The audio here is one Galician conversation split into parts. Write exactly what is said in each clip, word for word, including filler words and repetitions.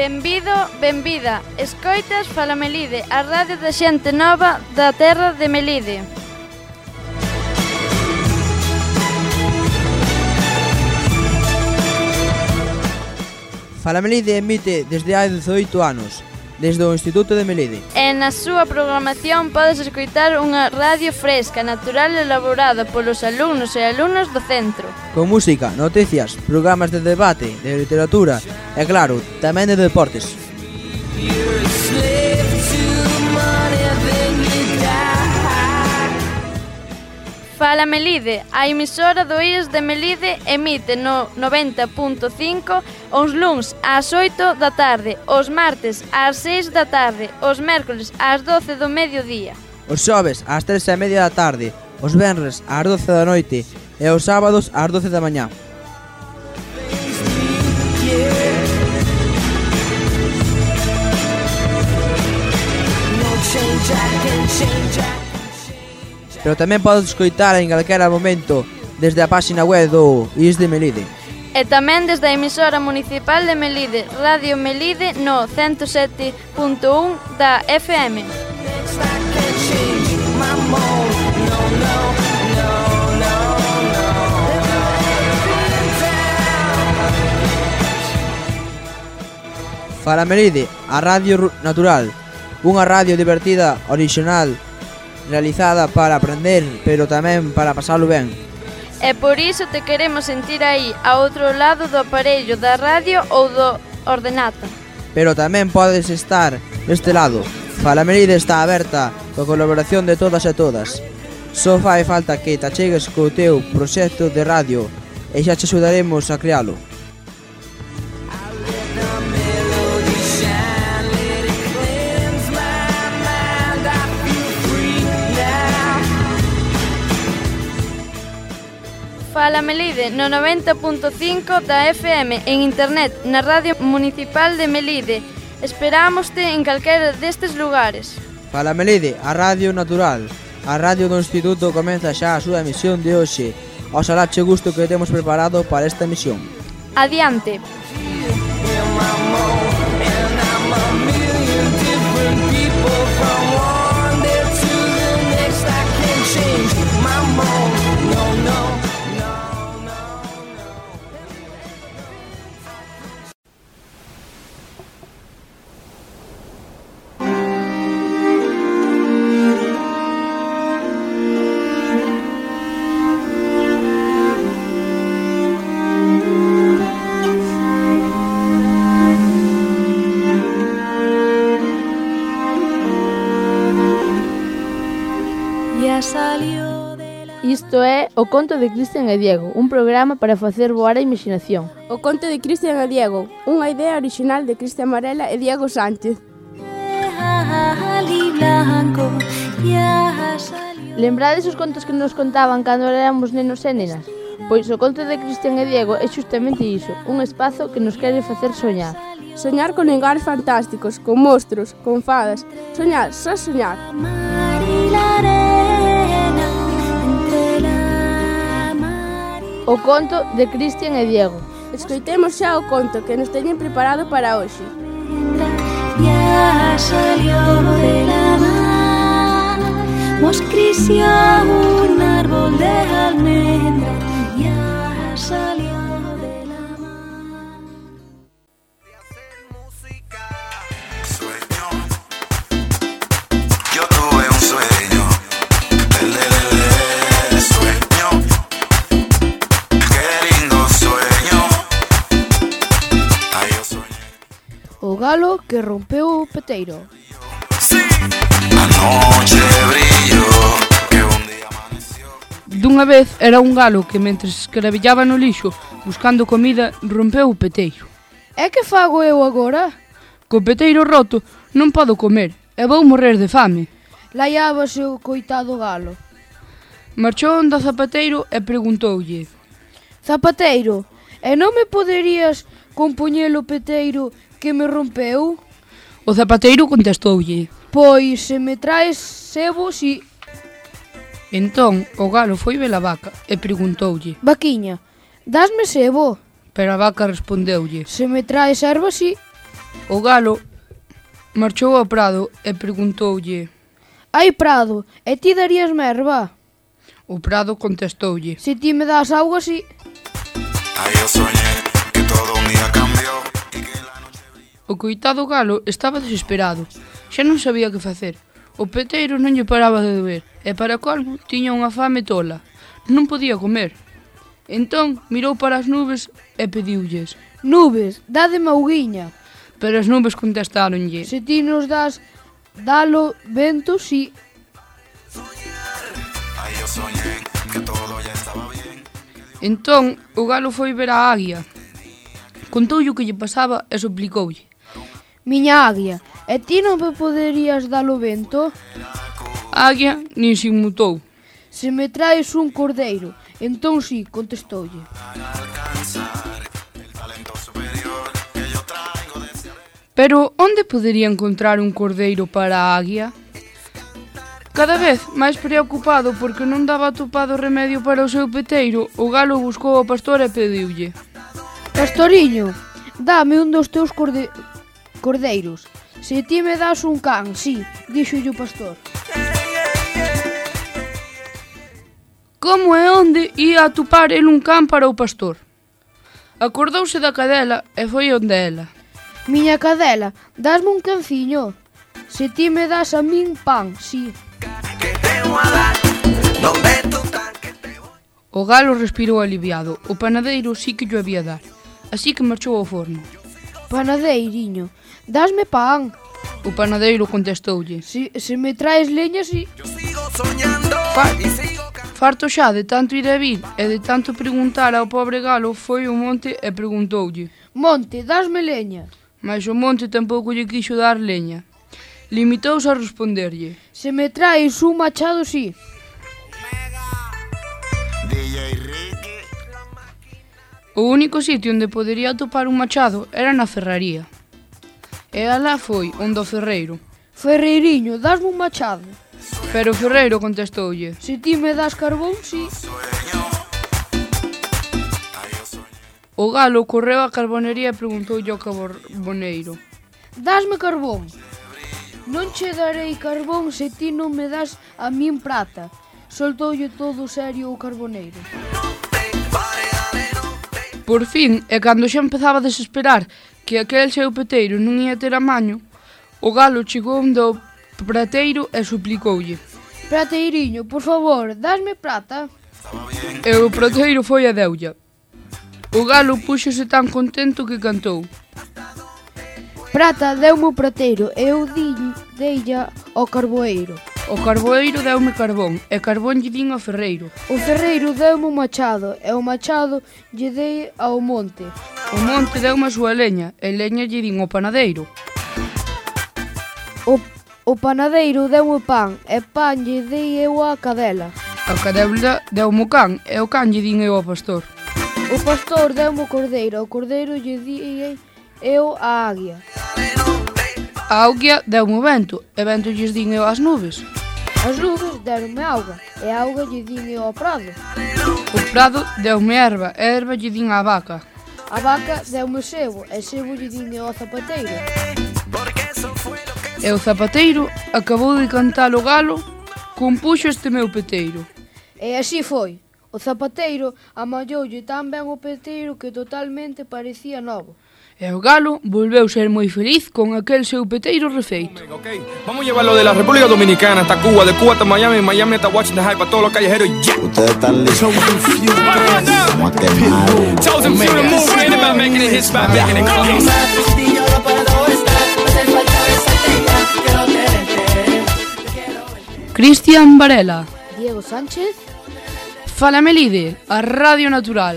Benvido, benvida. Escoitas Fala Melide, a radio da xente nova da terra de Melide. Fala Melide emite desde hai dezoito anos, desde o Instituto de Melide. E na súa programación podes escoitar unha radio fresca, natural e elaborada polos alumnos e alumnas do centro. Con música, noticias, programas de debate, de literatura e, claro, tamén de deportes. Fala Melide, a emisora do I E S de Melide emite no noventa punto cinco os luns ás oito da tarde, os martes ás seis da tarde, os mércoles ás doce do mediodía. Os xoves ás tres e media da tarde, os venres ás doce da noite e os sábados ás doce da mañá. Pero tamén podes escoitar en calquera momento desde a páxina web do I E S de Melide. E tamén desde a emisora municipal de Melide, Radio Melide no ciento sete punto un da F M. Fala Melide, a radio natural, unha radio divertida, orixinal, realizada para aprender, pero tamén para pasalo ben. E por iso te queremos sentir aí, a outro lado do aparello da radio ou do ordenata. Pero tamén podes estar deste lado. Fala Melide está aberta coa colaboración de todas e todas. Só fai falta que te achegues co teu proxecto de radio e xa te axudaremos a crealo. Fala Melide no noventa punto cinco da F M en internet na Radio Municipal de Melide. Esperámoste en calquera destes lugares. Fala Melide, a radio natural. A radio do Instituto comeza xa a súa emisión de hoxe. Oxalá che gusto que temos preparado para esta emisión. Adiante. Isto é O Conto de Cristian e Diego, un programa para facer voar a imaginación. O Conto de Cristian e Diego, unha idea original de Cristian Varela e Diego Sánchez. Lembrades os contos que nos contaban cando éramos nenos e nenas? Pois o Conto de Cristian e Diego é justamente iso, un espazo que nos quere facer soñar. Soñar con lugares fantásticos, con monstruos, con fadas. Soñar, só soñar. O Conto de Cristian e Diego. Escoitemos xa o conto que nos teñen preparado para hoxe. Ya salió de la mar, nos creció un árbol de almendra. Ya salió de la mar. Sueño, yo tuve un sueño. O galo que rompeu o peteiro. Sí. A noche brilló, que un día amaneció. Dunha vez era un galo que mentres escravillaba no lixo buscando comida rompeu o peteiro. E que fago eu agora? Co peteiro roto non podo comer e vou morrer de fame. Laiábase o coitado galo. Marchou onde o zapateiro e preguntoulle: Zapateiro, e non me poderías compoñer o peteiro que me rompeu? O zapateiro contestoulle: Pois se me traes sebo, si. Entón o galo foi ver a vaca e preguntoulle: Vaquiña, dasme sebo? Pero a vaca respondeulle: Se me traes erva, si. O galo marchou ao prado e preguntoulle: Ai, Prado, e ti darías merva? O prado contestoulle: Se ti me das auga, si. Ay, yo soñé que todo un día cambió y que la noche brilló. O coitado galo estaba desesperado. Xa non sabía que facer. O peteiro non lle paraba de doer e, para colmo, tiña unha fame tola. Non podía comer. Entón, mirou para as nubes e pediulles: Nubes, dádeme auguiña. Pero as nubes contestáronlle: Se ti nos das dalo vento, si. Ay, yo soñé que todo ya estaba bien. Entón, o galo foi ver a águia. Contoulle o que lle pasaba e suplicoulle: Miña águia, e ti non me poderías dar o vento? A águia nin se inmutou. Se me traes un cordeiro, entón si, contestoulle. Para alcanzar el talento superior que yo traigo desde adentro. Pero onde podería encontrar un cordeiro para a águia? Cada vez máis preocupado porque non daba atopado remedio para o seu peteiro, o galo buscou ao pastor e pediulle: Pastoriño, dame un dos teus corde... cordeiros. Se ti me das un can, si, díxolle o pastor. Como e onde ia atopar el un can para o pastor? Acordouse da cadela e foi onde ela. Miña cadela, dasme un canciño. Se ti me das a min pan, si. O galo respirou aliviado. O panadeiro sí que llo había dar. Así que marchou ao forno. Panadeiriño, dasme pan. O panadeiro contestoulle: Se, se me traes leña, si. Fa- Farto xa de tanto ir e vir e de tanto preguntar ao pobre galo, foi ao monte e preguntoulle: Monte, dasme leña. Mas o monte tampouco lle quixo dar leña. Limitouse a responderlle: Se me traes un machado, si. D J Ricky. O único sitio onde podería atopar un machado era na ferraría. E alá foi onde o ferreiro. Ferreiriño, dasme un machado. Pero o ferreiro contestoulle: Se ti me das carbón, si. O galo correu á carbonería e preguntoulle ao carboneiro: Dasme carbón. Non che darei carbón se ti non me das a min prata. Soltoulle todo serio o carboneiro. Por fin, e cando xa empezaba a desesperar que aquel seu peteiro non ia ter amaño, o galo chegou onde o prateiro e suplicoulle: Prateiriño, por favor, dasme prata. E o prateiro foi a deulla. O galo puxose tan contento que cantou: Prata deu-me o prateiro e eu di, deilla ao carboeiro. O carboeiro deume carbón e carbón lle din ao ferreiro. O ferreiro deu-me o machado e o machado lle dei ao monte. O monte deume a súa leña e leña lle din ao panadeiro. O, o panadeiro deu-me pan e pan lle dei eu á cadela. A cadela deume o can e o can lle din eu ao pastor. O pastor deu-me o cordeiro, o cordeiro lle dei eu á águia. A auga deume o vento e vento lles din eu ás nubes. As nubes deronme auga e a auga lle din eu ao prado. O prado deume erva e erva lle din á vaca. A vaca deu-me sebo e sebo lle din eu ao zapateiro. E o zapateiro acabou de cantar o galo: Compuxo este meu peteiro. E así foi. O zapateiro amalloulle tan ben o peteiro que totalmente parecía novo. E o galo volveu ser moi feliz con aquel seu peteiro refeito. Okay. Vamos a llevarlo de la República Dominicana hasta Cuba, de Cuba hasta Miami, Miami hasta Washington High, para todos los callejeros y ya. Ustedes están listos. Vamos a quemar. Chosen few to move, ain't about making it hits, about making it clean. Cristian Varela. Diego Sánchez. Fala Melide, a Radio Natural.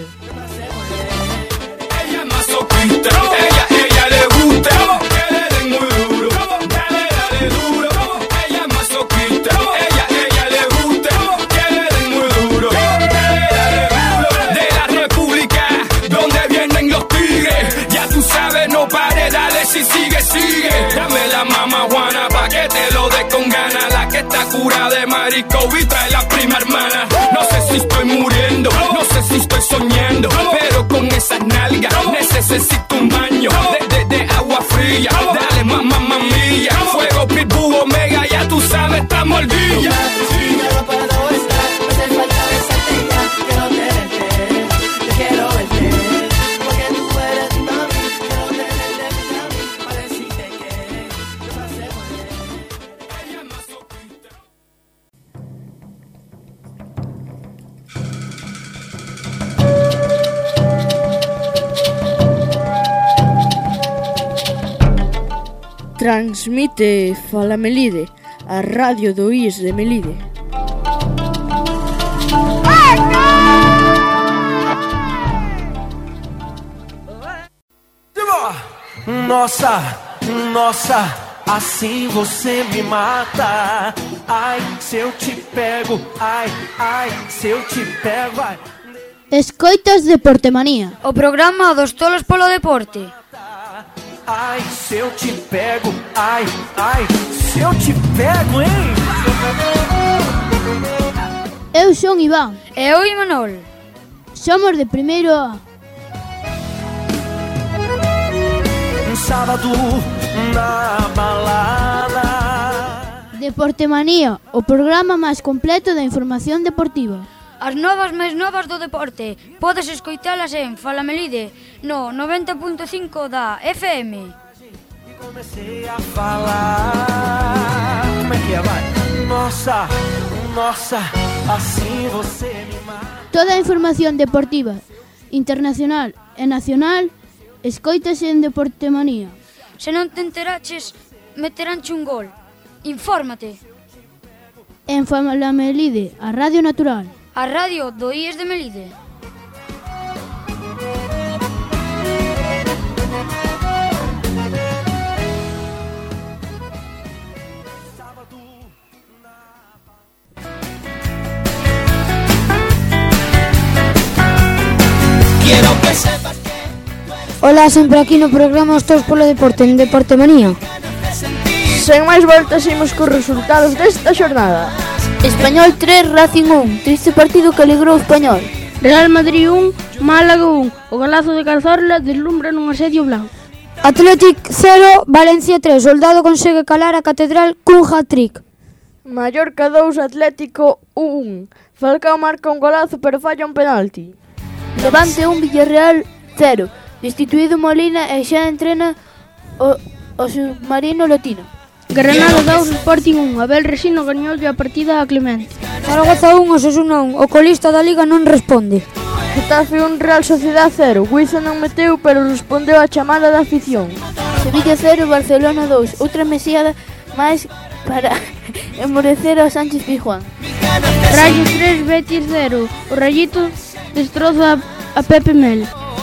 Ella, ella le gusta que le den muy duro, dale, dale duro. Ella es masoquista. Ella, ella le gusta que le den muy duro, dale, dale duro. De la República donde vienen los tigres, ya tú sabes, no pares, dale si sigue, sigue. Dame la mamá Juana pa' que te lo dé con ganas, la que está cura de marico y trae la prima hermana. No sé si estoy muriendo, no sé si estoy soñando, pero con esas nalgas necesito un baño de, de, de agua fría. maravilla. Dale, mamá, mamá mía. Fuego, pitbull, omega, ya tú sabes, estamos al día. No puedo estar, no hace falta besarte ya. Quiero tenerte, te quiero verte. Porque tú eres mi mami. Quiero tenerte, mi mami. Para decirte que yo pasé por él. Ella es masoquista. Transmite Fala Melide, a radio do I E S de Melide. Nossa, nossa, assim você me mata. Ai, se eu te pego, ai, ai, se eu te pego, ai. Escoitas Deportemanía, o programa dos tolos polo deporte. Ai, se eu te pego, ai, ai, se eu te pego, hein? Eu son Iván. E eu Imanol. Somos de primeiro A. Um sábado na balada. Deportemanía, o programa máis completo da información deportiva. As novas máis novas do deporte podes escoitalas en Fala Melide no noventa punto cinco da F M. E comecei a falar. Como é que é, vai? Nossa, nossa, assim você me mata. Toda a información deportiva, internacional e nacional, escoítase en Deportemanía. Se non te enteraches, meteránche un gol. Infórmate. En Fala Melide, a Radio Natural. A radio do I E S de Melide. Ola, sempre aquí no programa Os Tolos polo Deporte, en Deportemanía. Sen máis voltas, imos cos resultados desta xornada. Español tres, Racing un. Triste partido que alegrou o Español. Real Madrid un, Málaga un. O golazo de Cazorla deslumbra nun asedio blanco. Athletic cero, Valencia tres. Soldado consegue calar a Catedral cun hat-trick. Mallorca dous, Atlético un. Falcao marca un golazo pero falla un penalti. Levante un, Villarreal cero. Destituído Molina e xa entrena o, o submarino latino. Granada dous, Sporting un. Abel Resino gañoulle a partida a Clemente. Zaragoza un, Osasuna un. O colista da Liga non responde. Getafe un, Real Sociedad cero. Guizo non meteu, pero respondeu a chamada da afición. Sevilla cero, Barcelona dous. Outra mesiada máis para enmorecer a Sánchez Pizjuán. Rayos tres, Betis cero. O Rayito destroza a Pepe Mel.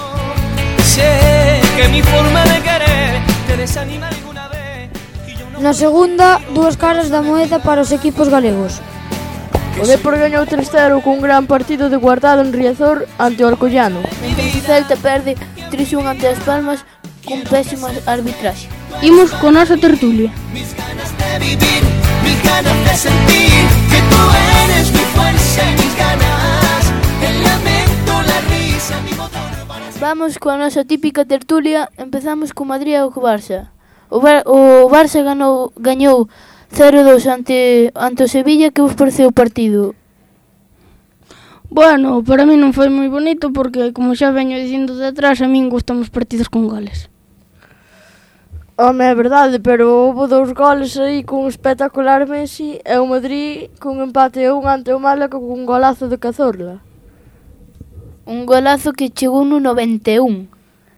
Sé que mi forma de querer te desanima alguna vez. Na segunda, dúas caras da moeda para os equipos galegos. O Depor gañou tres cero cun gran partido de Guardado en Riazor ante o Alcoyano. Mentres o Celta perde tres un ante as Palmas cun pésimo arbitraxe. Imos con nosa tertulia. Mis ganas de vivir, mis ganas de sentir que tú eres mi fuerza y mis ganas. El lamento, la risa, mi motor para... Vamos coa nosa típica tertulia. Empezamos co Madrid e o Barça. O, Bar o Barça ganou, gañou cero dos ante, ante o Sevilla. Que vos pareceu o partido? Bueno, para mí non foi moi bonito porque, como xa veño dicindo de atrás, a min gustan os partidos con goles. Home, é verdade, pero houve dous goles aí cun espectacular Messi e o Madrid cun empate a un ante o Málaga cun golazo de Cazorla. Un golazo que chegou no noventa e un.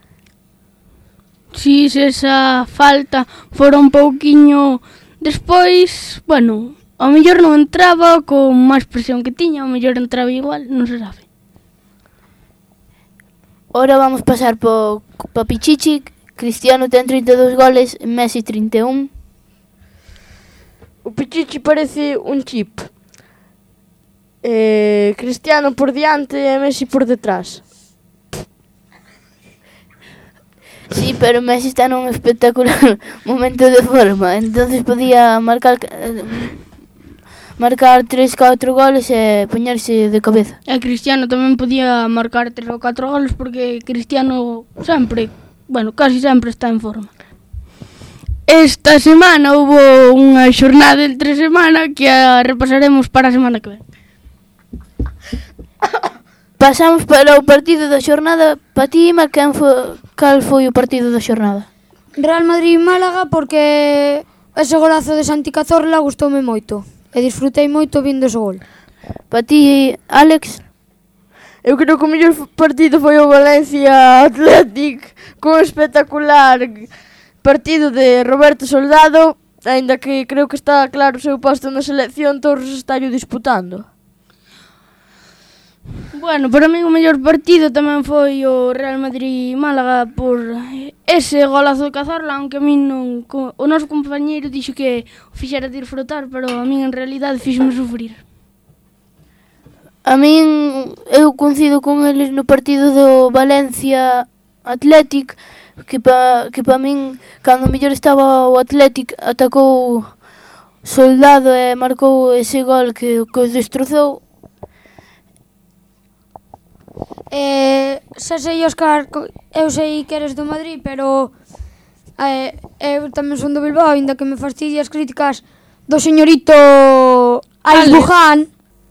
Si, se esa falta fora un pouquiño despois, bueno, ao mellor non entraba con máis presión que tiña, ao mellor entraba igual, non se sabe. Ora vamos pasar po, po Pichichi. Cristiano ten trinta e dous goles, Messi trinta e un. O Pichichi parece un chip. Eh, Cristiano por diante e Messi por detrás. Sí, pero Messi está nun espectacular momento de forma, entonces podía marcar marcar tres, catro goles e poñerse de cabeza. E Cristiano tamén podía marcar tres ou catro goles porque Cristiano sempre, bueno, casi sempre está en forma. esta semana hubo unha xornada entre semana que a repasaremos para a semana que ven. Pasamos para o partido da xornada. Para ti, Ima, quen foi, cal foi o partido da xornada? Real Madrid-Málaga, porque ese golazo de Santi Cazorla gustoume moito. E disfrutei moito vindo ese gol. Para ti, Alex? Eu creo que o mellor partido foi o Valencia Athletic, con espectacular partido de Roberto Soldado, aínda que creo que está claro o seu posto na selección, todos estallo disputando. Bueno, para mí o mellor partido tamén foi o Real Madrid-Málaga por ese golazo de Cazorla, aunque a mí non, o noso compañeiro dixo que o fixera disfrutar, pero a mí en realidade fixeme sufrir. A min, eu coincido con eles no partido do Valencia Athletic, que pa, que pa min, cando mellor estaba o Athletic, atacou Soldado e marcou ese gol que, que os destrozou. Eh, xa sei, Óscar, eu sei que eres do Madrid, pero eh, eu tamén son do Bilbao, ainda que me fastidia as críticas do señorito Alex Buján.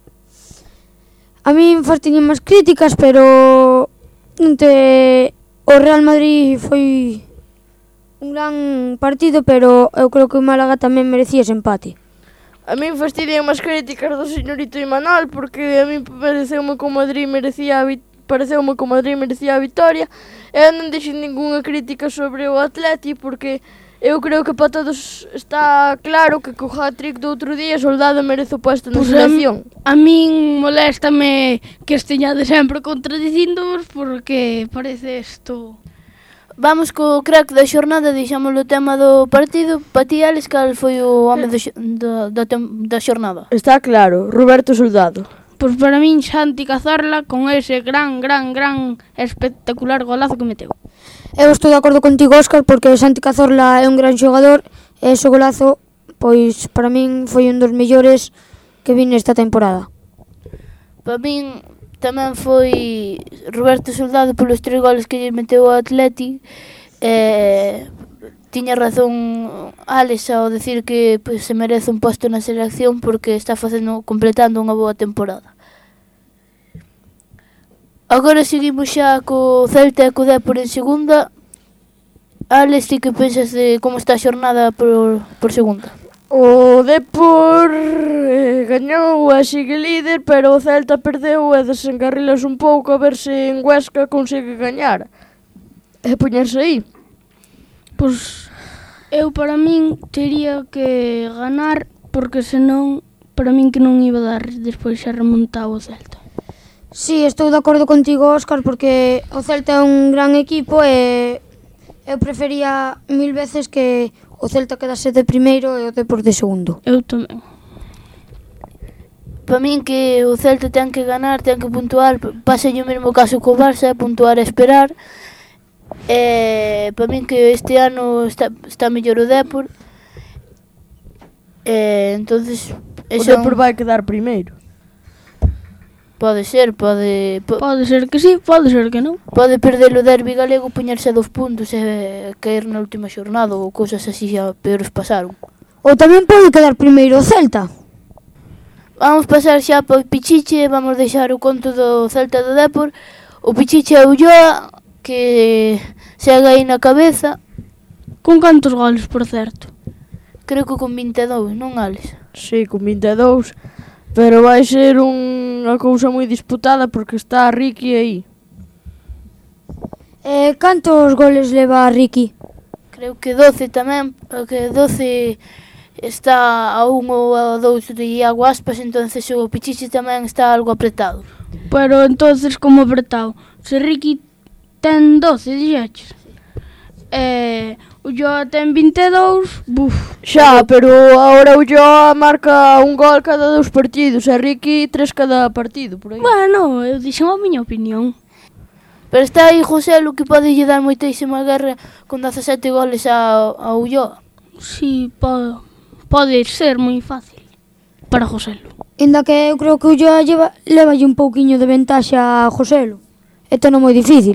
A mí me fastidian as críticas, pero te, o Real Madrid foi un gran partido, pero eu creo que o Málaga tamén merecía ese empate. A mí fastidian as críticas do señorito Imanol, porque a mí pareceume que o Madrid merecía a vitória. Pareceume que o Madrid merecía a vitória. Eu non dixen ningunha crítica sobre o Atleti, porque eu creo que para todos está claro que co hat-trick do outro día Soldado merece o posto na Pues selección. A, a min moléstame que esteñade sempre contradicíndoos, porque parece isto. Vamos co crack da xornada, deixámoslo o tema do partido. Para ti, Alex, cal foi o home do, da, da, da xornada? Está claro, Roberto Soldado. Pois para min Santi Cazorla con ese gran, gran, gran espectacular golazo que meteu. Eu estou de acordo contigo, Óscar, porque Santi Cazorla é un gran xogador e ese golazo, pois para min foi un dos mellores que vi nesta temporada. Para min tamén foi Roberto Soldado polos tres goles que lle meteu o Atleti. Eh, tiña razón Alex ao decir que pues, se merece un posto na selección porque está facendo, completando unha boa temporada. Agora seguimos xa co Celta e co Depor en segunda. Alex, ti que pensas de como está a xornada por, por segunda? O Depor eh, gañou e sigue líder, pero o Celta perdeu e desencarrilas un pouco a ver se en Huesca consigue gañar e poñerse aí. Pois eu para min teria que ganar, porque senón para min que non iba a dar despois xa remontado o Celta. Sí, estou de acordo contigo, Óscar, porque o Celta é un gran equipo e eu prefería mil veces que o Celta quedase de primeiro e o Depor de segundo. Eu tamén. Para min que o Celta ten que ganar, ten que puntuar, pasa o mesmo caso co Barça, puntuar e esperar. Eh, para min que este ano está, está mellor o Depor. Eh, entonces O Depor vai quedar primeiro. Pode ser, pode... Po pode ser que sí, pode ser que non. Pode perder o derbi galego, poñerse a dos puntos e caer na última xornada ou cousas así xa peores pasaron. Ou tamén pode quedar primeiro o Celta. Vamos pasar xa po Pichiche, vamos deixar o conto do Celta do Depor. O Pichiche é Ulloa, que segue aí na cabeza. Con cantos goles, por certo? Creo que con vinte e dous, non, Alex? Sí, con vinte e dous, pero vai ser unha cousa moi disputada porque está Ricky aí. Eh, cantos goles leva Ricky? Creo que doce tamén, que doce está a un ou a dous de Iago Aspas, entonces o Pichiche tamén está algo apretado. Pero entonces como apretado? Se Ricky ten doce, dixeches? Eh, o Ulloa ten vinte e dous, buf. Xa, pero agora o Ulloa marca un gol cada dous partidos e Ricky tres cada partido, por aí. Bueno, eu dixen a miña opinión. Pero está aí Joselu, que pode lle dar moitísima guerra con dezasete goles a, a Ulloa. Si, sí, pode, pode ser moi fácil para Joselu. Inda que eu creo que o Ulloa lleva, levalle un pouquiño de ventaxa a Joselu. Isto non é moi difícil.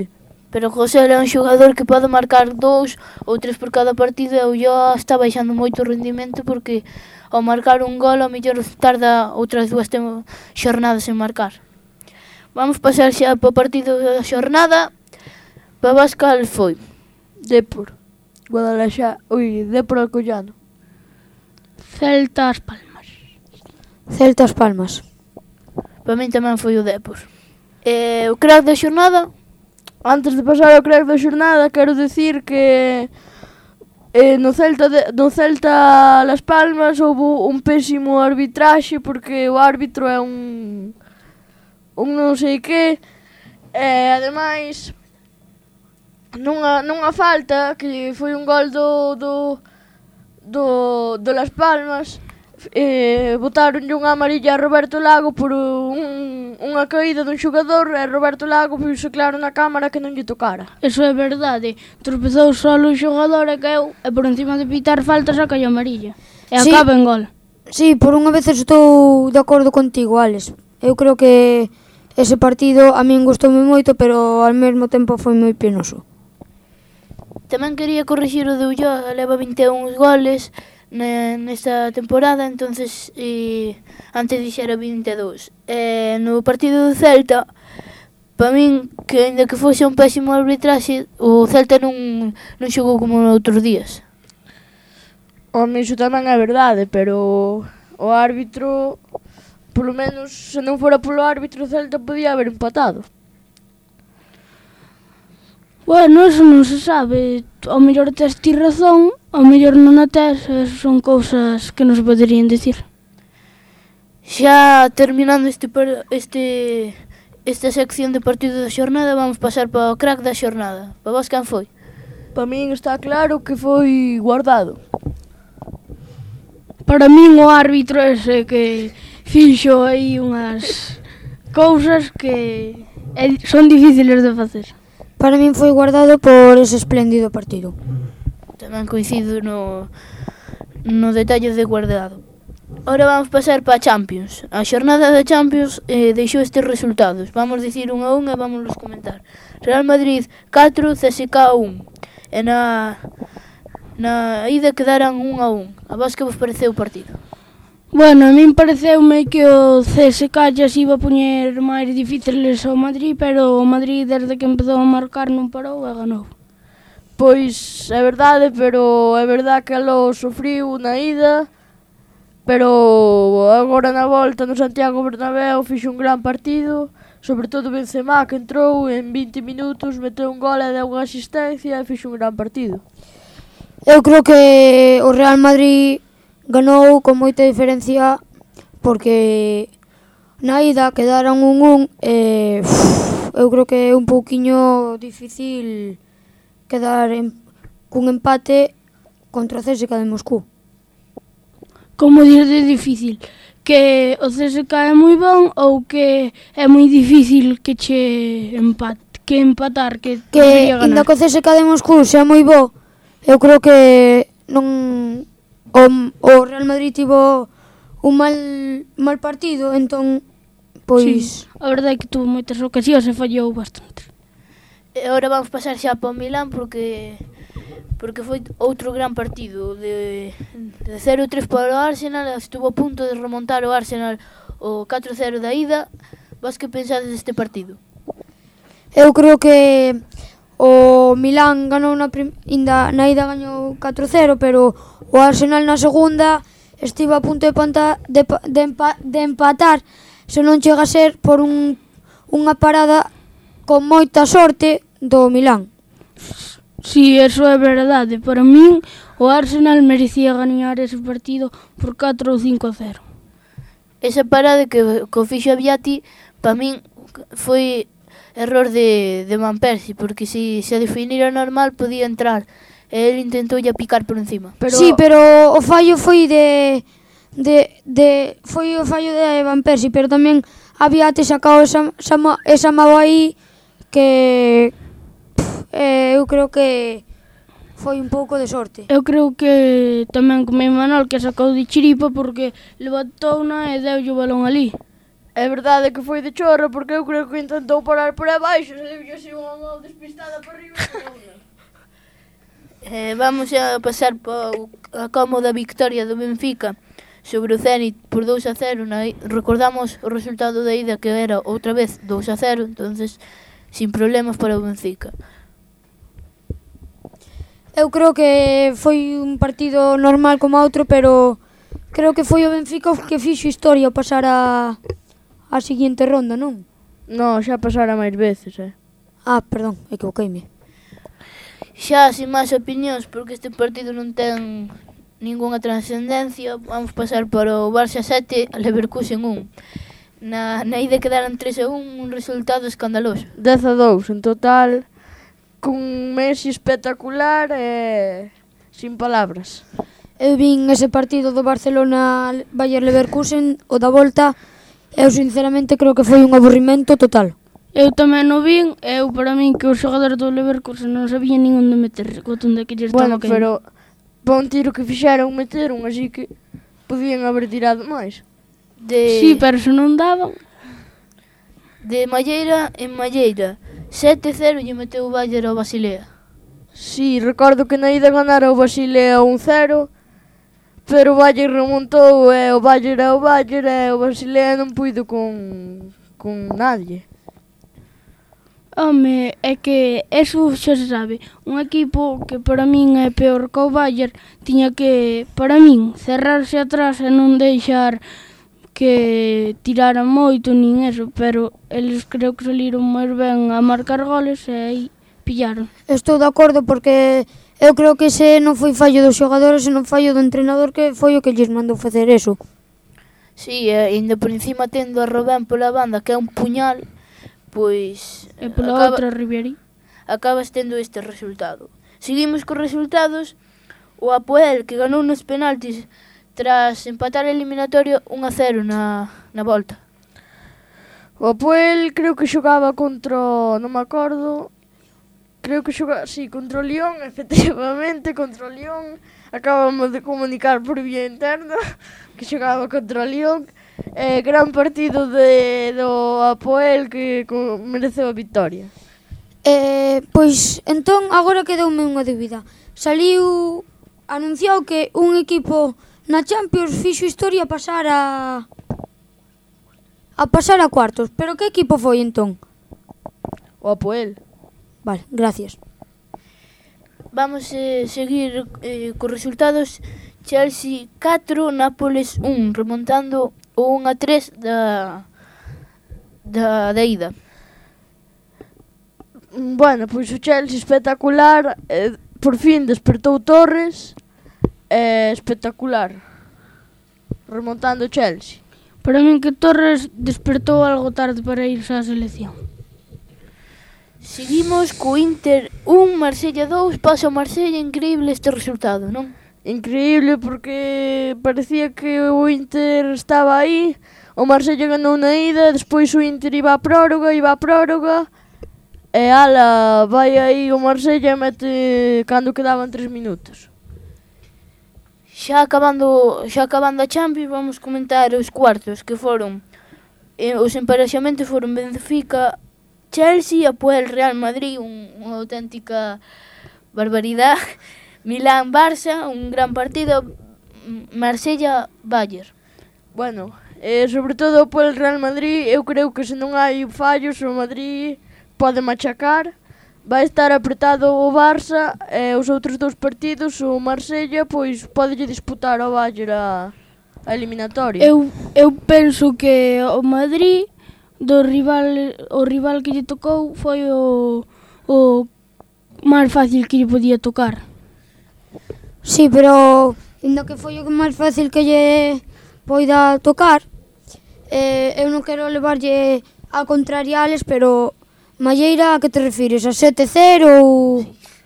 Pero José é un xogador que pode marcar dous ou tres por cada partido e o Ulloa está baixando moito o rendimento porque ao marcar un gol ao mellor tarda outras dúas tem- xornadas en marcar. Vamos pasar xa para o partido da xornada. Para vos cal foi? Depor. Guadalajara. Ui, Depor Alcoyano. Celta As Palmas. Celta As Palmas. Para min tamén foi o Depor. E o crack da xornada? Antes de pasar ao crack da xornada, quero dicir que eh, no Celta de, no Celta Las Palmas houve un pésimo arbitraxe porque o árbitro é un un non sei que e ademais nunha, nunha falta que foi un gol do do do, do Las Palmas eh, botaronlle unha amarilla a Roberto Lago por un, unha caída dun xogador e Roberto Lago puxo claro na cámara que non lle tocara. Eso é verdade. Tropezou solo o xogador e caeu e por encima de pitar falta saca a amarilla. E Sí. acaba en gol. Sí, por unha vez estou de acordo contigo, Alex. Eu creo que ese partido a min gustoume moito, pero ao mesmo tempo foi moi penoso. Tamén quería corrixir o de Ulloa, leva vinte e un goles ne- nesta temporada, entonces eh, antes dixera vinte e dous. Eh, no partido do Celta, para min, que ainda que fose un pésimo arbitraxe, o Celta non, non xogou como noutros días. Home, iso tamén é verdade, pero o árbitro, polo menos, se non fora polo árbitro, o Celta podía haber empatado. Bueno, eso non se sabe. Ao mellor tes ti razón, ao mellor non a tes. Eso son cousas que non se poderían decir. Xa terminando este, par- este esta sección de partido da xornada, vamos pasar para o crack da xornada. Para vos, quen foi? Para min está claro que foi Guardado. Para min o árbitro ese que fixo aí unhas cousas que é- son difíciles de facer. Para min foi Guardado por ese espléndido partido. Tamén coincido no, no detalle de Guardado. Ora vamos pasar para a Champions. A xornada da Champions eh, deixou estes resultados. Vamos dicir un a un e vamos los comentar. Real Madrid catro, C S K un. E na, na ida quedaran un a un. A vos que vos pareceu o partido? Bueno, a min pareceume que o C S K xa se iba a poñer máis difíciles ao Madrid, pero o Madrid desde que empezou a marcar non parou e ganou. Pois é verdade, pero é verdade que lo sufriu na ida, pero agora na volta no Santiago Bernabéu fixo un gran partido, sobre todo Benzema, que entrou en vinte minutos, meteu un gol e deu unha asistencia e fixo un gran partido. Eu creo que o Real Madrid ganou con moita diferencia porque na ida quedaron un un e uf, eu creo que é un pouquiño difícil quedar en, cun empate contra o C S K de Moscú. Como dir de difícil? Que o C S K é moi bon ou que é moi difícil que che empate, que empatar, que Que debería inda ganar? que o C S K de Moscú sea moi bo, eu creo que non o, o Real Madrid tivo un mal mal partido, entón pois Sí, a verdade é que tuvo moitas ocasións e fallou bastante. E agora vamos pasar xa para o Milán porque porque foi outro gran partido de, de cero tres para o Arsenal. Estuvo a punto de remontar o Arsenal o catro cero da ida. Vos que pensades deste partido? eu creo que o Milán ganou na prim, inda, na ida gañou catro cero, pero o Arsenal na segunda estivo a punto de, panta, de, pa- de, empa, de empatar se non chega a ser por un, unha parada con moita sorte do Milán. Si, sí, eso é verdade. Para min, o Arsenal merecía gañar ese partido por catro ou cinco a cero. Esa parada que, que o fixo a Viati, para min foi error de, de Van Persie, porque se se a definira normal podía entrar e ele intentou ya picar por encima. Pero... Sí, pero o fallo foi de, de, de foi o fallo de Van Persie, pero tamén a Viati sacou esa, esa, ma- esa mago aí que pff, eh, eu creo que foi un pouco de sorte. Eu creo que tamén como Manuel que sacou de chiripa porque levantouna e deulle o balón ali. É verdade que foi de chorro, porque eu creo que intentou parar por abaixo, se deu así unha mão despistada por arriba. Eh, vamos a pasar po a cómoda victoria do Benfica sobre o Zenit por dous a cero. Na, recordamos o resultado da ida que era outra vez dous a cero, entonces sin problemas para o Benfica. Eu creo que foi un partido normal como outro, pero creo que foi o Benfica o que fixo historia pasar a a seguinte ronda, non? No, xa pasara máis veces, eh. Ah, perdón, equivoqueime. Xa, sin máis opinións, porque este partido non ten ningunha trascendencia, vamos pasar para o Barça sete a Leverkusen un. Na, na ida quedaron tres a un, un resultado escandaloso. dez a dous en total, cun Messi espectacular e sin palabras. Eu vin ese partido do Barcelona Bayer Leverkusen, o da volta. Eu sinceramente creo que foi un aburrimento total. Eu tamén o vin, eu para min que os xogadores do Leverkusen non sabían nin onde meterse, co onde que lle estaba Bueno, caendo. pero pa un tiro que fixeron meteron, así que podían haber tirado máis. De... Sí, pero se non daban. De Malleira en Malleira, sete a cero lle meteu o Bayer ao Basilea. Sí, recordo que na ida ganara o Basilea un cero, pero o Bayer remontou e o Bayer é o Bayer e o Basilea non puido con, con nadie. Home, é que eso xa se sabe. Un equipo que para min é peor que o Bayer tiña que, para min, cerrarse atrás e non deixar que tiraran moito nin eso, pero eles creo que saliron máis ben a marcar goles e aí pillaron. Estou de acordo porque eu creo que ese non foi fallo dos xogadores, senón fallo do entrenador que foi o que lles mandou facer eso. Sí, e ainda por encima tendo a Robén pola banda, que é un puñal, pois... E pola acaba, outra Ribery. Acabas tendo este resultado. Seguimos cos resultados. O Apoel, que ganou nos penaltis tras empatar a eliminatorio un a cero na, na volta. O Apoel creo que xogaba contra... non me acordo... Creo que xogaba, sí, contra o Lyon, efectivamente, contra o Lyon. Acabamos de comunicar por vía interna que xogaba contra o Lyon. Eh, gran partido de, do Apoel que co, mereceu a victoria. Eh, pois, entón, agora quedoume unha dúbida. Saliu, anunciou que un equipo na Champions fixo historia a pasar a... a pasar a cuartos. Pero que equipo foi entón? O Apoel. Vale, gracias. Vamos a eh, seguir eh, cos resultados. Chelsea catro, Nápoles un, remontando o un a tres da, da, da ida. Bueno, pois o Chelsea espectacular, eh, por fin despertou Torres, eh, espectacular, remontando o Chelsea. Para min que Torres despertou algo tarde para irse á selección. Seguimos co Inter un, Marsella dous, pasa o Marsella, increíble este resultado, non? Increíble porque parecía que o Inter estaba aí, o Marsella ganou na ida, despois o Inter iba a próroga, iba a próroga, e ala, vai aí o Marsella e mete cando quedaban tres minutos. Xa acabando, xa acabando a Champions, vamos comentar os cuartos que foron, eh, os emparexamentos foron Benfica, Chelsea, Apoel, Real Madrid, un, unha auténtica barbaridade. Milán, Barça, un gran partido. Marsella, Bayer. Bueno, eh, sobre todo por el Real Madrid, eu creo que se non hai fallos, o Madrid pode machacar. Vai estar apretado o Barça e os outros dous partidos, o Marsella, pois podelle disputar ao Bayer a, a eliminatoria. Eu, eu penso que o Madrid, do rival, o rival que lle tocou, foi o, o máis fácil que lle podía tocar. Sí, pero ainda que foi o máis fácil que lle poida tocar, eh, eu non quero levarlle a contrariales, pero Malleira, a que te refires? A sete cero ou...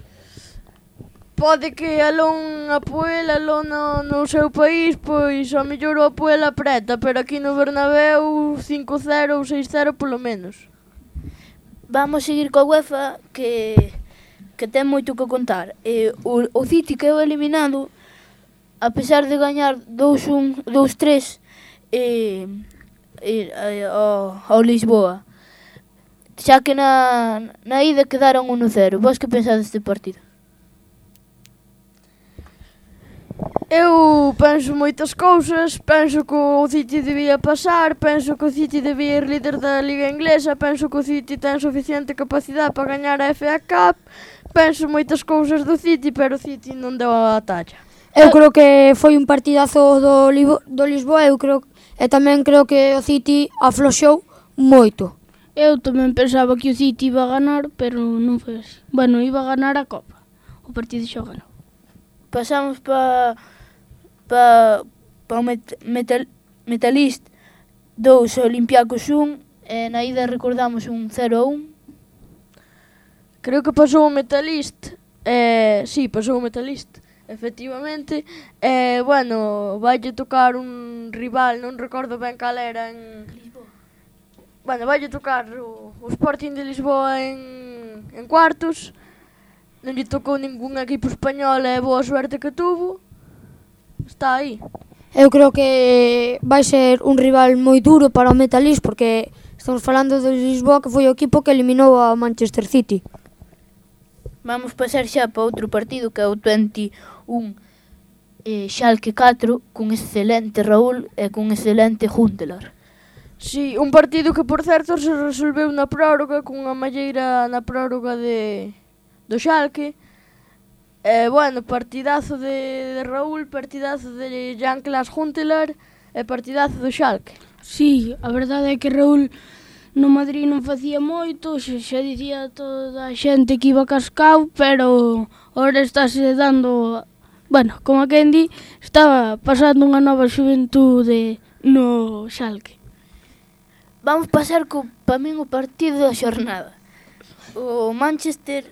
Pode que alón Apoel, alón no, no seu país, pois ao mellor o Apoel apreta, pero aquí no Bernabéu cinco cero ou seis cero polo menos. Vamos seguir coa UEFA que... que ten moito que contar. Eh, o, o City quedou eliminado, a pesar de gañar dous un, dous tres, eh, ir eh, ao, ao Lisboa. Xa que na, na ida quedaron uno cero. Vos que pensades deste partido? Eu penso moitas cousas, penso que o City debía pasar, penso que o City debía ir líder da Liga Inglesa, penso que o City ten suficiente capacidade para gañar a F A Cup, penso moitas cousas do City, pero o City non deu a talla. Eu creo que foi un partidazo do, Libo, do Lisboa, eu creo, e tamén creo que o City afloxou moito. Eu tamén pensaba que o City iba a ganar, pero non foi así. Bueno, iba a ganar a Copa. O partido xa ganou. Pasamos para pa, pa o met, metal, Metalist dous, Olympiacos un, e na ida recordamos un cero a un. Creo que pasou o Metalist, eh, sí, pasou o Metalist, efectivamente, e, eh, bueno, vaille tocar un rival, non recordo ben cal era en... Lisboa. Bueno, vaille tocar o, o Sporting de Lisboa en, en cuartos, non lle tocou ningún equipo español e boa suerte que tuvo, está aí. Eu creo que vai ser un rival moi duro para o Metalist, porque estamos falando do Lisboa, que foi o equipo que eliminou a Manchester City. Vamos pasar xa para outro partido, que é o vinte e un eh, Schalke catro, cun excelente Raúl e cun excelente Huntelaar. Sí, un partido que, por certo, se resolveu na prórroga, cunha malleira na prórroga de, do Schalke. E, bueno, partidazo de, de Raúl, partidazo de Jan-Klaas Huntelaar e partidazo do Schalke. Sí, a verdade é que Raúl no Madrid non facía moito, xa, xa dicía toda a xente que iba cascao, pero ahora estáse dando, bueno, como a quen di, estaba pasando unha nova xuventude no Schalke. Vamos pasar co, pa min, o partido da xornada. O Manchester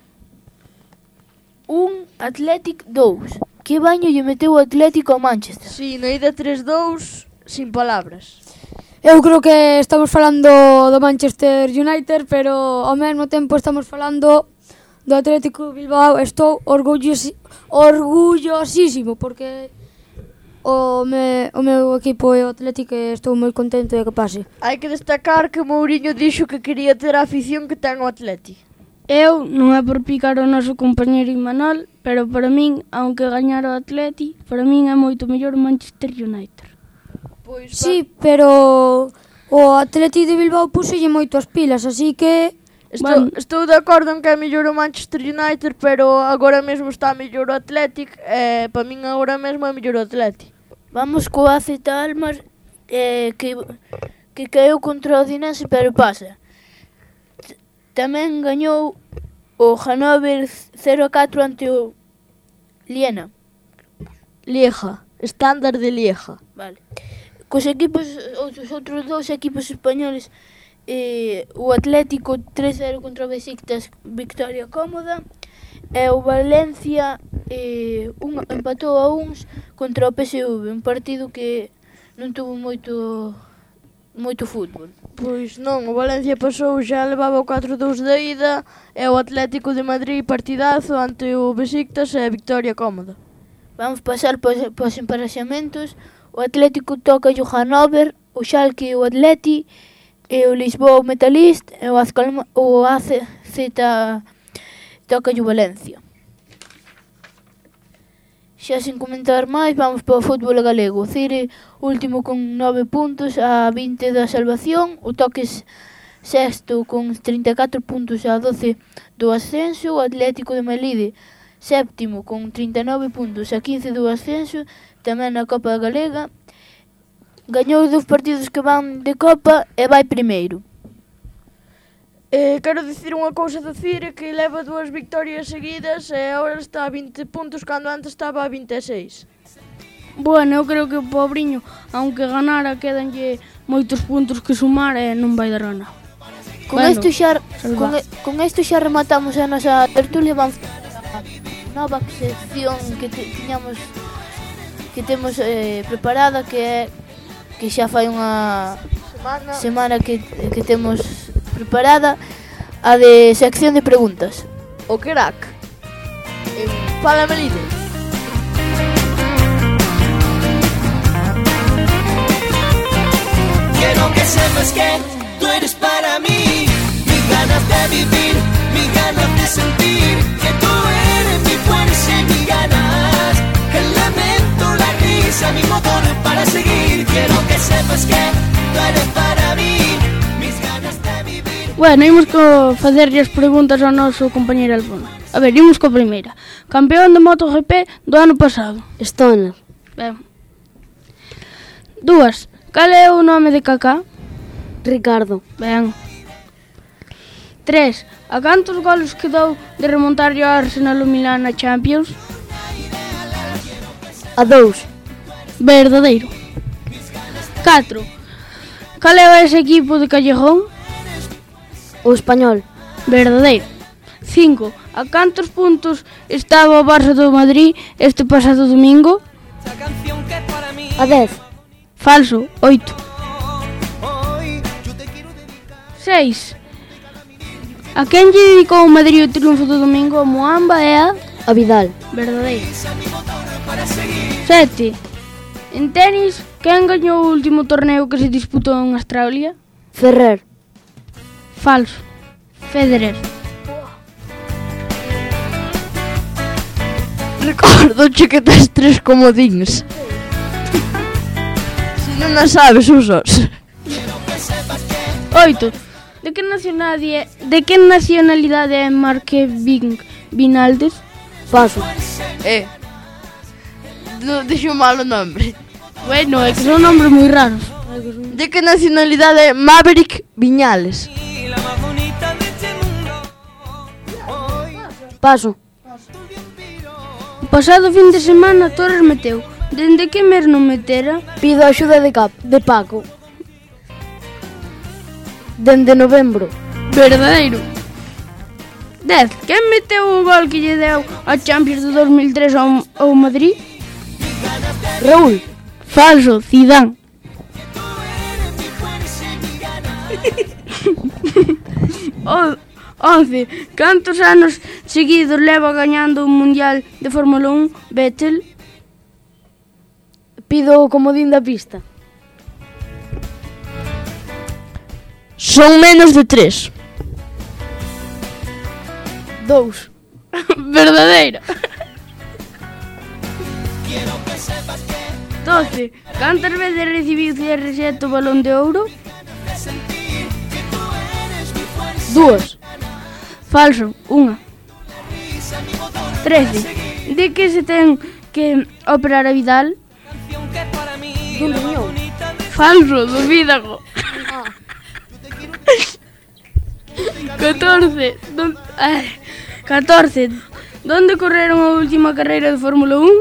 un, Athletic dous. Que baño lle meteu o Atlético ao Manchester? Sí, na ida tres dous, sin palabras. Eu creo que estamos falando do Manchester United, pero ao mesmo tempo estamos falando do Atlético Bilbao. Estou orgullosi, orgullosísimo, porque o, me, o meu equipo é o Atlético e estou moi contento de que pase. Hai que destacar que Mourinho dixo que quería ter a afición que ten o Atlético. Eu non é por picar o noso compañeiro Imanol, pero para min, aunque gañar o Atleti, para min é moito mellor o Manchester United. Pois, sí, pero o Atleti de Bilbao puxolle moito as pilas, así que... Estou, bueno, estou de acordo en que é mellor o Manchester United, pero agora mesmo está mellor o Athletic, e para min agora mesmo é mellor o Atleti. Vamos co A Z Almar, eh, que, que caeu contra o Udinese, pero pasa. Tamén gañou o Hannover cero a catro ante o Liena. Lieja, estándar de Lieja. Vale. Cos equipos, os outros dous equipos españoles, eh, o Atlético tres cero contra o Besiktas, victoria cómoda, e o Valencia eh, un, empatou a uns contra o P S V, un partido que non tuvo moito moito fútbol. Pois non, o Valencia pasou, xa levaba o catro dous da ida, e o Atlético de Madrid partidazo ante o Besiktas e victoria cómoda. Vamos pasar pos, pos emparexamentos. O Atlético toca o Hannover, o Schalke o Atleti, e o Lisboa o Metalist, e o, Azcalma, o A Z toca o Valencia. Xa sin comentar máis, vamos para o fútbol galego. O Cire, último con nove puntos a vinte da salvación. O Toques, sexto con trinta e catro puntos a doce do ascenso. O Atlético de Melide, séptimo con trinta e nove puntos a quince do ascenso. Tamén na Copa Galega. Gañou dous partidos que van de Copa e vai primeiro. Eh, quero dicir unha cousa do Cire, que leva dúas victorias seguidas e agora está a vinte puntos cando antes estaba a vinte e seis. Bueno, eu creo que o pobriño, aunque ganara, quedanlle moitos puntos que sumar e non vai dar nada. Con bueno, isto xa con, con isto xa rematamos a nosa tertulia. Vamos a nova sección que te, tiñamos que temos eh, preparada, que é que xa fai unha semana, semana que, que temos preparada, a de sección de preguntas. O crack. Eh, Fala Melide. Quiero que se sepas que tú eres para mí. Mis ganas de vivir, mis ganas de sentir que tú eres mi fuerza y mis ganas. El lamento, la risa, mi motor para seguir. Quiero que sepas que tú eres para mí. Mis ganas de vivir. Bueno, imos co facerlle as preguntas ao noso compañeiro Alfonso. A ver, imos co primeira. Campeón de MotoGP do ano pasado. Stoner. Ben. Dúas. Cal é o nome de Kaká? Ricardo. Ben. Tres. A cantos golos quedou de remontar o Arsenal o Milán na Champions? A dous. Verdadeiro. Catro. Cal é ese equipo de Callejón? O Español. Verdadeiro. Cinco. A cantos puntos estaba o Barça do Madrid este pasado domingo? A dez. Falso. Oito. Seis. A quen lle dedicou o Madrid o triunfo do domingo? A Muamba e a... A Vidal. Verdadeiro. Sete. En tenis, quen gañou o último torneo que se disputou en Australia? Ferrer. Falso. Federer. Recordoche que tes tres comodíns. Se non as sabes, usos. Oito. De que nacionalidade de que nacionalidade é Marque Vin, Vinaldes? Paso. Eh. No, dixo mal o nombre. Bueno, é que son nombres moi raros. De que nacionalidade é Maverick Viñales? Paso. O pasado fin de semana Torres meteu. Dende que mes non metera? Pido a axuda de Cap, de Paco. Dende novembro. Verdadeiro. Dez. Quen meteu o gol que lle deu a Champions de dos mil tres ao, ao Madrid? Raúl. Falso. Zidane. O, once. Cantos anos seguidos leva gañando un mundial de Fórmula un? Vettel. Pido o comodín da pista. Son menos de tres. Dous. Verdadeira. Doce. Cantas veces recibiu C R sete o Balón de Ouro? Dúas. Falso. Unha. Trece. De que se ten que operar a Vidal? Dun riñón. Falso. Do fígado. catorce. Don, ay, catorce. Donde correron a última carreira de Fórmula un?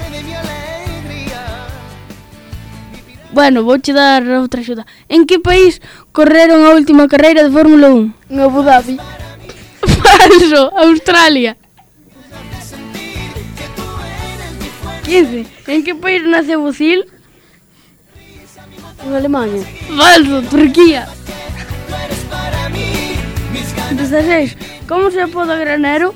Bueno, vouche dar outra axuda. En que país correron a última carreira de Fórmula un? En Abu Dhabi. Falso. Australia. quince. En que país naceu Ozil? En Alemania. Falso. Turquía. dezasseis. Como se apoda Granero?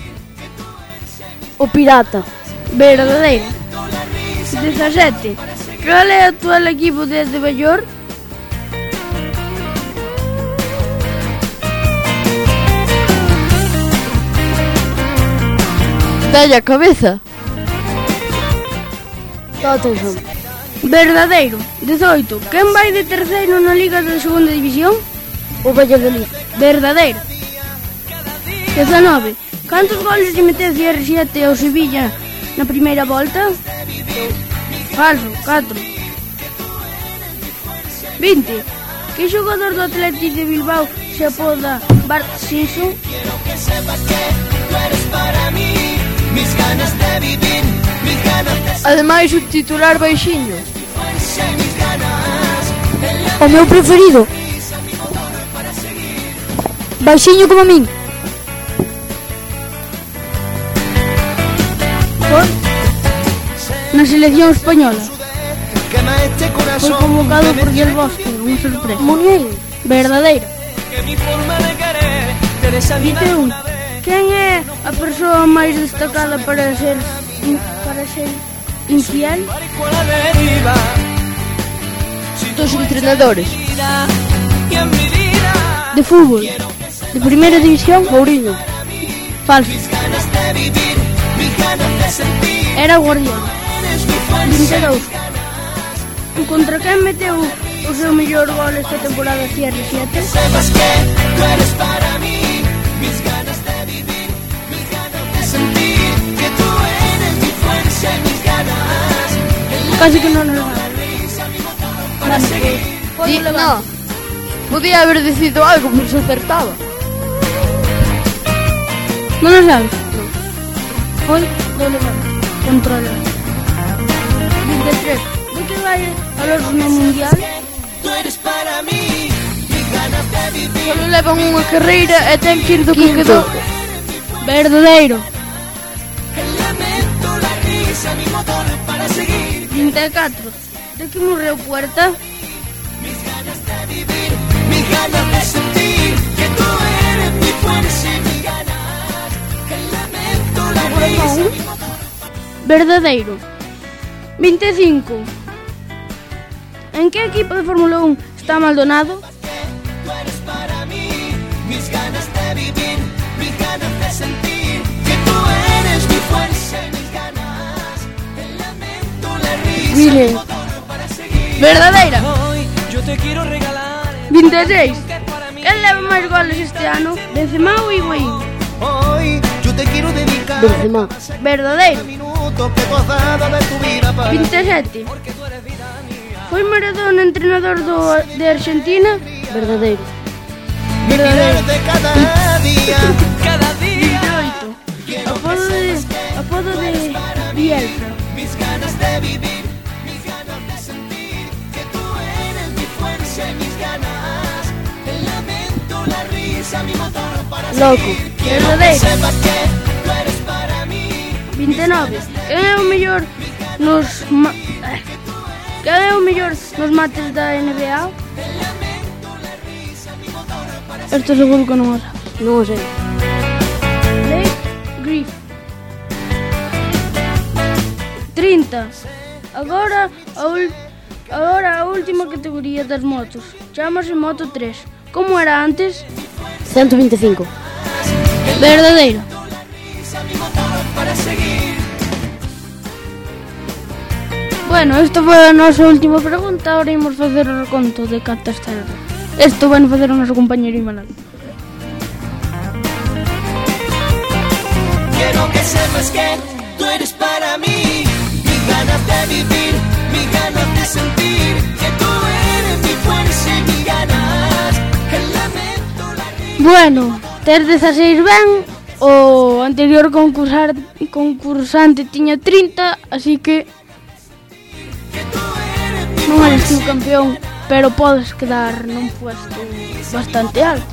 O Pirata. Verdadeiro. dezasete. Cal é o actual equipo desde Bellor? Dalle a cabeza. Tottenham. Verdadeiro. dezoito. Quen vai de terceiro na Liga de Segunda División? O Valladolid. Verdadeiro. dezanove. Cantos goles lle meteu C R sete ao Sevilla na primeira volta? Falso. catro. vinte. Que xogador do Athletic de Bilbao se apoda Bart Simpson? Ademais, o titular baixiño. O meu preferido. Baixiño como a min. Foi na selección española. Foi convocado por Diel Bosque, unha sorpresa. Muniel. Verdadeiro. vinte e un. Quen é a persoa máis destacada para ser para ser infiel? Dos entrenadores. De fútbol. De primeira división, Mourinho. Falso. Era Guardiola. vinte e dous. Contra quen meteu o seu mellor gol esta temporada C R sete? Sepas que tú eres para mí, mis ganas de vivir, mis ganas de sentir que tú eres mi fuerza y mis ganas. Casi que non nos va. Para seguir. Di, no. Podía haber decidido algo, pero se acertaba. Non nos sabes? Non. Foi doble gol. Controla. vinte e tres. De que vai a los no mundial? Tú eres para mí, mis ganas de vivir. Solo levan unha carreira e ten que ir do que quedou. Verdadeiro. El lamento, la risa, mi motor para seguir. vinte e catro. De que morreu Puerta? Mis ganas de vivir, mis ganas de sentir que tú eres mi fuerza y mis ganas. El lamento, la risa, mi motor. Verdadeiro. vinte e cinco. En que equipo de Fórmula un está Maldonado? Tú eres para mí, mis ganas de vivir, mis ganas de sentir que tú eres mi fuerza y mis ganas. El lamento, la risa, Mire. mi motor para seguir. Verdadeira. Hoy yo te quiero regalar. vinte e seis. Quen leva máis goles este ano? Benzema ou Higuaín? Hoy yo te quiero dedicar. Benzema. Verdadeiro. Minuto que tú has dado de tu vida para vinte e sete. Foi Maradona entrenador do, de Argentina? Verdadeiro. Verdadeiro. de cada día, cada día. vinte e oito. Apodo de, apodo de Bielsa. Mis ganas de vivir, mis ganas de sentir que tú eres mi fuerza y mis ganas. El lamento, la risa, mi motor para Loco. seguir. Quiero que Verdadeiro. sepas que tú eres para mí. vinte e nove. Quen é o mellor nos ma... eh. Quen é o mellor nos mates da N B A? Esto seguro que non o sabes. Non o sei. Blake Griffin. trinta. Agora a, ul... Agora a última categoría das motos. Chámase Moto tres. Como era antes? ciento vinte e cinco. Verdadeiro. Bueno, esta foi a nosa última pregunta. Ahora imos facer o reconto de cantas terras. Isto vai facer o noso compañeiro Imanol. Quiero que sepas que tú eres para mí, mis ganas de vivir, mis ganas de sentir que tú eres mi fuerza y mis ganas. El lamento, la risa. Bueno, ter dezaseis ben. O anterior concursar, concursante tiña trinta, así que non eres tú campeón, pero podes quedar nun puesto bastante alto.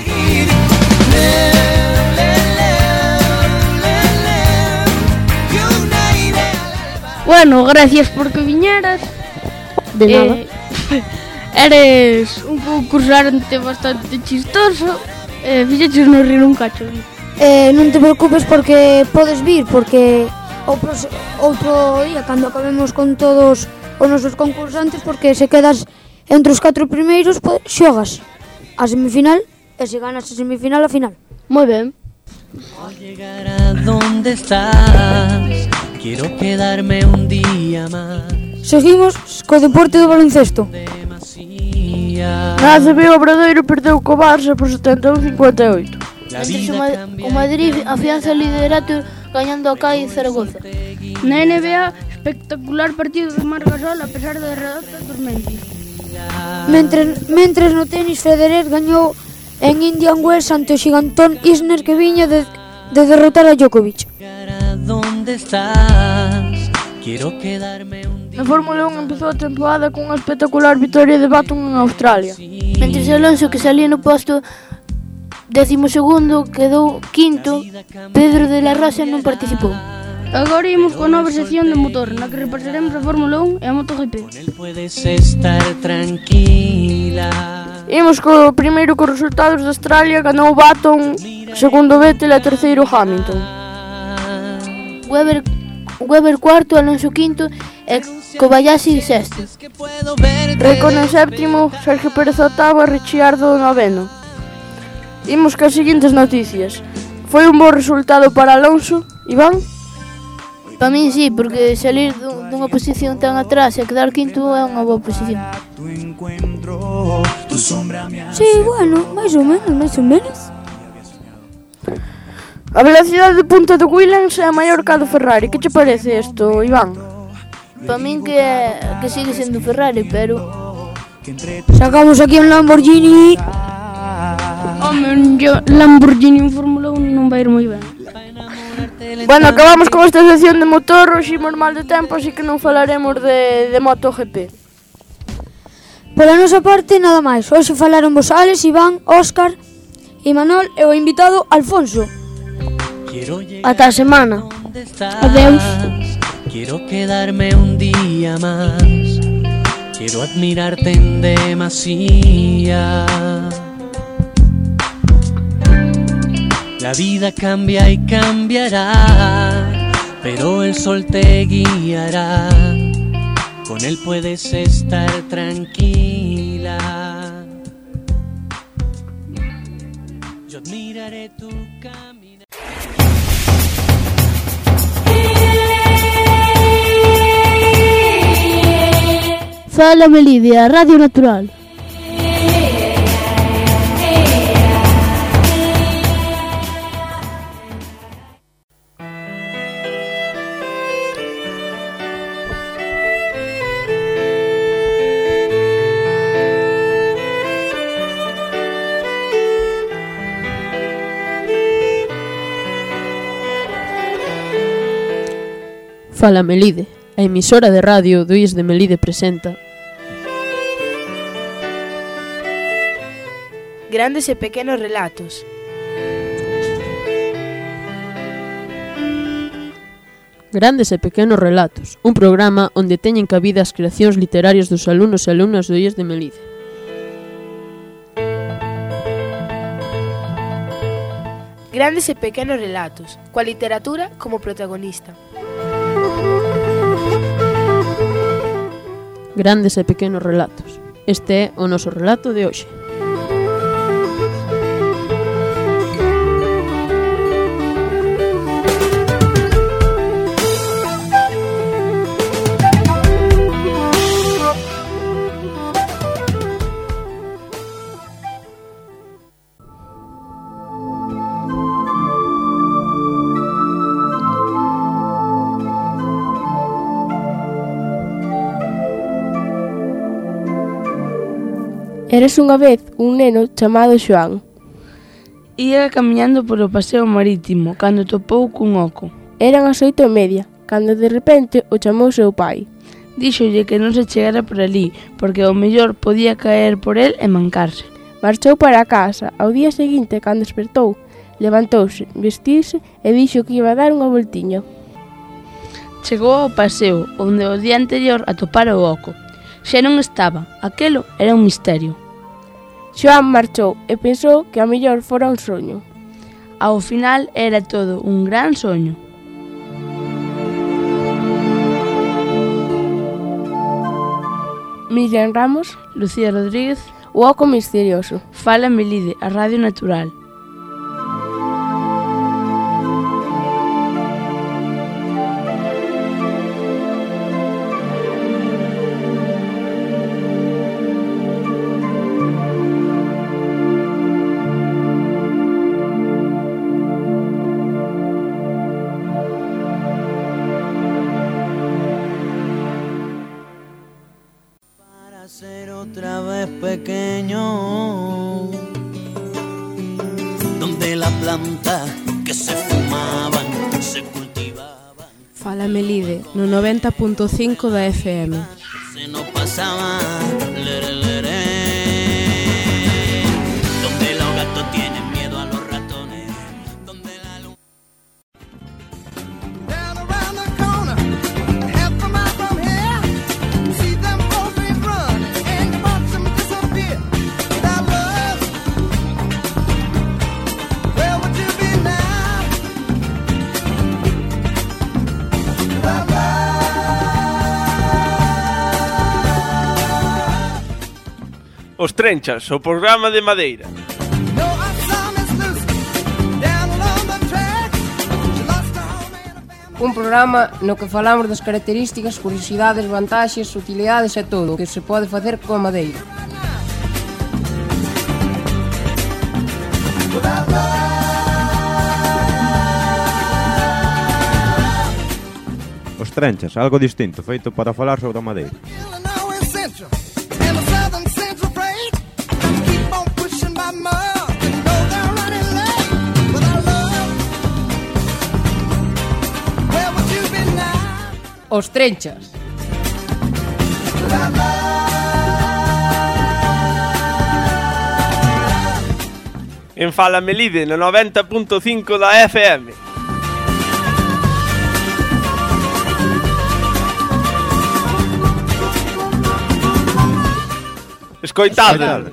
Bueno, gracias porque viñeras. De nada. Eh, eres un concursante bastante chistoso. Eh, fixeches nos rir un cacho. Eh, non te preocupes porque podes vir, porque o pros, outro día, cando acabemos con todos os nosos concursantes, porque se quedas entre os catro primeiros, pues, xogas a semifinal, e se ganas a semifinal, a final. Moi ben. Al llegar a donde estás, quiero quedarme un día más. Seguimos co deporte do baloncesto. Na A C B o Obradoiro perdeu co Barça por setenta e un a cincuenta e oito. Mentres o, Ma- o Madrid afianza o liderato gañando a Cádiz Zaragoza. Na N B A, espectacular partido de Marc Gasol a pesar da derrota dos Memphis. Mentres, mentres no tenis, Federer gañou en Indian Wells ante o xigantón Isner, que viña de, de derrotar a Djokovic. ¿Dónde estás? Quiero quedarme un día. Na Fórmula un empezou a temporada cunha espectacular vitoria de Baton en Australia. Mentres Alonso, que salía no posto décimo segundo, quedou quinto. Pedro de la Rosa non participou. Agora imos coa nova sección de motor, na que repasaremos a Fórmula un e a MotoGP. Puedes estar tranquila. Imos co primeiro cos resultados de Australia. Ganou Baton, segundo Vettel e terceiro Hamilton. Weber, Weber cuarto, Alonso quinto e, Kobayashi sexto. Recono séptimo, Sergio Pérez octavo e Ricciardo noveno. Imos cas seguintes noticias. Foi un bo resultado para Alonso, Iván? Para min sí, porque salir dunha posición tan atrás e quedar quinto é unha boa posición. Sí, bueno, máis ou menos, máis ou menos. A velocidade de punta do Williams é a maior que a do Ferrari. Que che parece isto, Iván? Para min que, que sigue sendo Ferrari, pero... Sacamos aquí un Lamborghini. Home, yo Lamborghini en Fórmula uno non vai ir moi ben. Bueno, acabamos con esta sección de motor. Hoxe imos mal de tempo, así que non falaremos de, de MotoGP. Pola nosa parte, nada máis. Hoxe falaron vos Alex, Iván, Óscar, Imanol e o invitado Alfonso. Ata a semana. Adeus. Quiero quedarme un día más. Quiero admirarte en demasía. La vida cambia y cambiará, pero el sol te guiará. Con él puedes estar tranquila. Yo admiraré tu camino. Fala Melide, Radio Natural. Fala Melide, a emisora de radio do I S de Melide presenta Grandes e pequenos relatos. Grandes e pequenos relatos, un programa onde teñen cabida as creacións literarias dos alumnos e alumnas do I S de Melide. Grandes e pequenos relatos, coa literatura como protagonista. Grandes e pequenos relatos. Este é o noso relato de hoxe. Eres unha vez un neno chamado Xoán. Ia camiñando polo paseo marítimo cando topou cun oco. Eran as oito e media, cando de repente o chamou seu pai. Díxolle que non se chegara por ali, porque ao mellor podía caer por el e mancarse. Marchou para a casa. Ao día seguinte, cando despertou, levantouse, vestirse e dixo que iba a dar unha voltiña. Chegou ao paseo, onde o día anterior atopara o oco. Xa non estaba, aquelo era un misterio. Xoán marchou e pensou que a mellor fora un soño. Ao final era todo un gran soño. Miriam Ramos, Lucía Rodríguez, o oco misterioso. Fala Melide, a Radio Natural. Ser otra vez pequeño, donde la planta que se fumaban se cultivaban. Fala Melide, no noventa punto cinco da F M. Se nos pasaba lere, lere, donde los gatos tienen miedo a los ratones, donde la luz. Os Trenchas, o programa de Madeira. Un programa no que falamos das características, curiosidades, vantaxes, utilidades e todo o que se pode facer coa madeira. Os Trenchas, algo distinto, feito para falar sobre a madeira. Os Trenchas. En Fala Melide, no noventa punto cinco da F M. Escoitadas.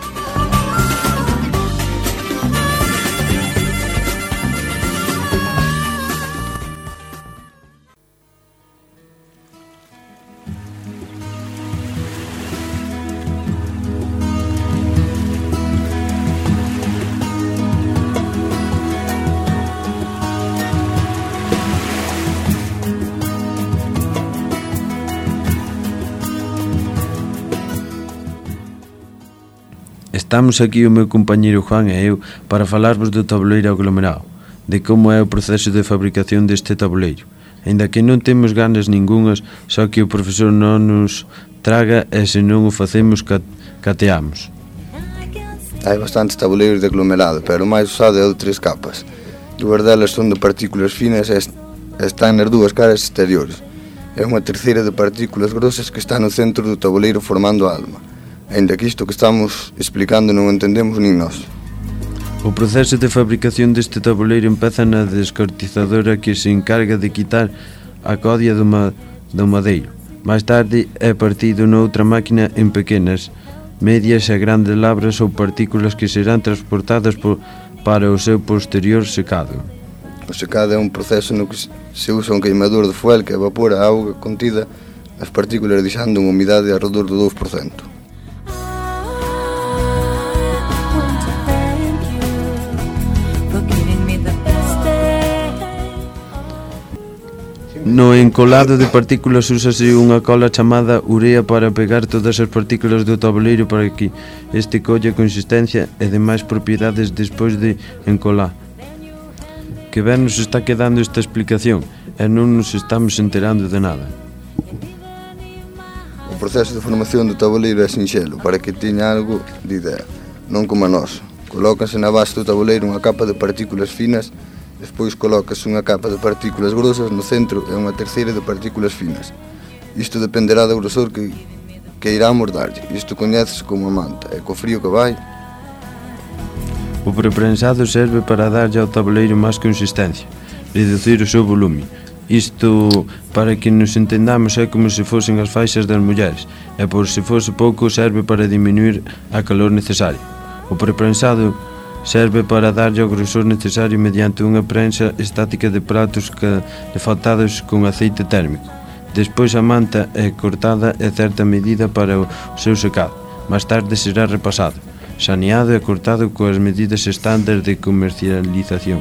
Estamos aquí o meu compañeiro Juan e eu para falarvos do tabuleiro aglomerado, de como é o proceso de fabricación deste tabuleiro. Aínda que non temos ganas ningunhas, só que o profesor non nos traga e se non o facemos cateamos. Hai bastantes tabuleiros de aglomerado, pero o máis usado é o de tres capas. Dúas delas son de partículas finas e están nas dúas caras exteriores. É unha terceira de partículas grosas que está no centro do tabuleiro formando a alma. Ainda que isto que estamos explicando non entendemos nin nós. O proceso de fabricación deste tabuleiro empeza na descortizadora que se encarga de quitar a codia do, ma do madeiro. Mais tarde é partido noutra máquina en pequenas, medias e grandes labras ou partículas que serán transportadas por, para o seu posterior secado. O secado é un proceso no que se usa un queimador de fuel que evapora a auga contida as partículas deixando unha umidade arredor do dous por cento. No encolado de partículas úsase unha cola chamada urea para pegar todas as partículas do tabuleiro para que este colle consistencia e demais propiedades despois de encolar. Que ben nos está quedando esta explicación e non nos estamos enterando de nada. O proceso de formación do tabuleiro é sinxelo para que teña algo de idea, non como a nosa. Colócase na base do tabuleiro unha capa de partículas finas. Despois colocas unha capa de partículas grosas no centro e unha terceira de partículas finas. Isto dependerá do grosor que, que iramos darlle. Isto coñécese como a manta, e co frío que vai... O preprensado serve para darlle ao tabuleiro máis consistencia, reducir o seu volume. Isto, para que nos entendamos, é como se fosen as faixas das mulleres, e por se fose pouco serve para diminuir a calor necesario. O preprensado serve para darlle o grosor necesario mediante unha prensa estática de pratos calefactados con aceite térmico. Despois a manta é cortada a certa medida para o seu secado. Máis tarde será repasado, saneado e cortado coas medidas estándar de comercialización.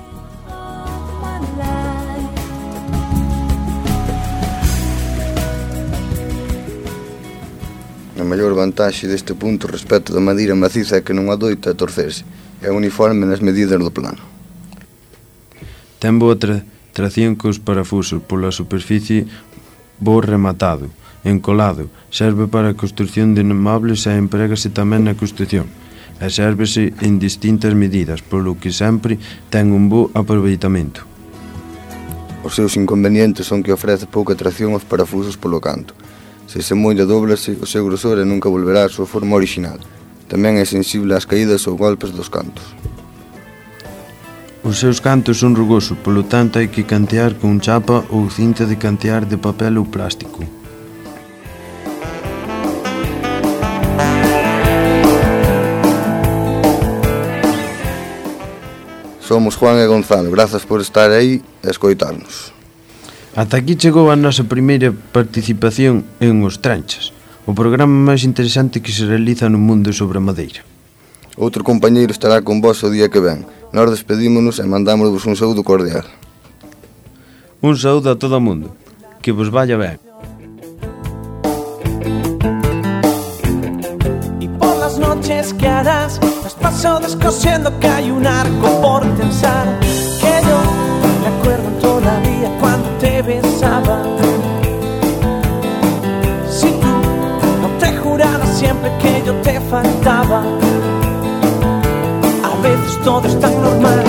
A maior vantaxe deste punto respecto da madeira maciza é que non adoita a torcerse. É uniforme nas medidas do plano. Ten boa tra tracción cos parafusos pola superficie bo rematado, encolado, serve para a construcción de mobles e emprégase tamén na construcción, e sérvese en distintas medidas, polo que sempre ten un bo aproveitamento. Os seus inconvenientes son que ofrece pouca tracción aos parafusos polo canto. Se se molla doblase o seu grosor e nunca volverá á súa forma original. Tamén é sensible ás caídas ou golpes dos cantos. Os seus cantos son rugosos, polo tanto hai que cantear con chapa ou cinta de cantear de papel ou plástico. Somos Juan e Gonzalo, grazas por estar aí e escoitarnos. Ata aquí chegou a nosa primeira participación en Os Trenchas, o programa máis interesante que se realiza no mundo sobre a madeira. Outro compañeiro estará con vos o día que ven. Nós despedímonos e mandámosvos un saúdo cordial. Un saúdo a todo o mundo. Que vos vaya ben. Por las noches que harás, las paso descosiendo que hay un arco por tensar. Que yo me acuerdo todavía cuando te besaba. Si tú no te juraras siempre que yo te faltaba. A veces todo es tan normal.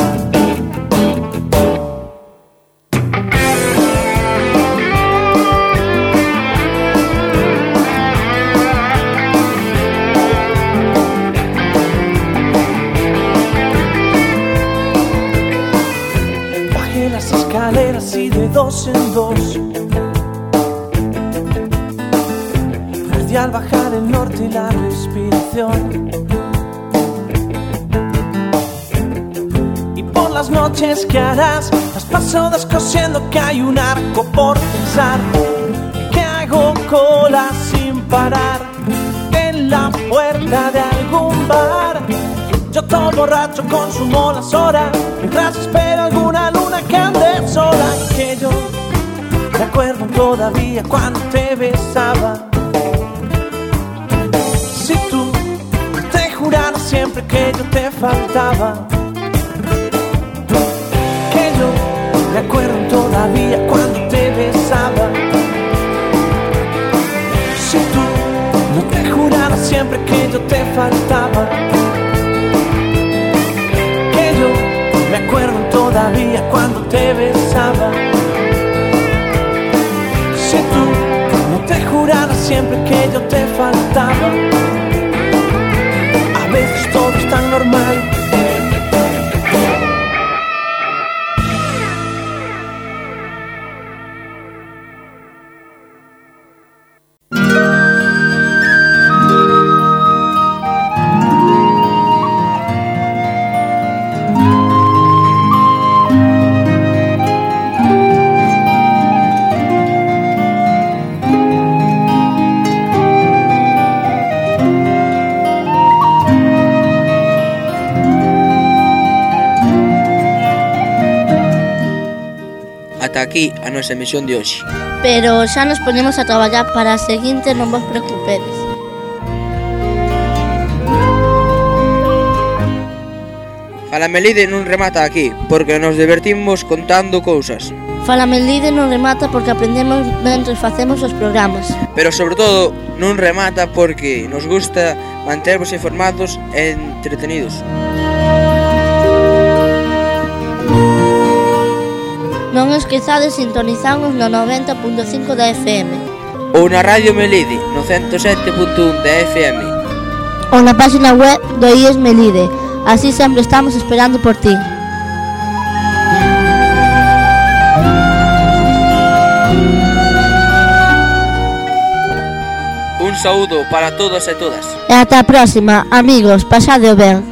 Así de dos en dos, perdí al bajar el norte y la respiración. Y por las noches que harás, las paso descosiendo que hay un arco por pensar. Que hago cola sin parar en la puerta de algún bar. Yo todo borracho consumo las horas mientras espero alguna luna que ande sola. Y que yo me acuerdo todavía cuando te besaba. Si tú te juraras siempre que yo te faltaba. Que yo me acuerdo todavía cuando te besaba. Si tú no te juraras siempre que yo te faltaba. Me acuerdo todavía cuando te besaba. Si tú no te juraras siempre que yo te faltaba. A veces todo es tan normal. Ata aquí a nosa emisión de hoxe. Pero xa nos ponemos a traballar para a seguinte, non vos preocupedes. Fala Melide non remata aquí, porque nos divertimos contando cousas. Fala Melide non remata porque aprendemos mentre facemos os programas. Pero sobre todo non remata porque nos gusta mantervos informados e entretenidos. Non esquezades sintonizarnos no noventa punto cinco da F M. Ou na Radio Melide, no ciento sete punto un da F M. Ou na página web do I E S Melide. Así sempre estamos esperando por ti. Un saúdo para todos e todas. E ata a próxima, amigos, pasadeo ben.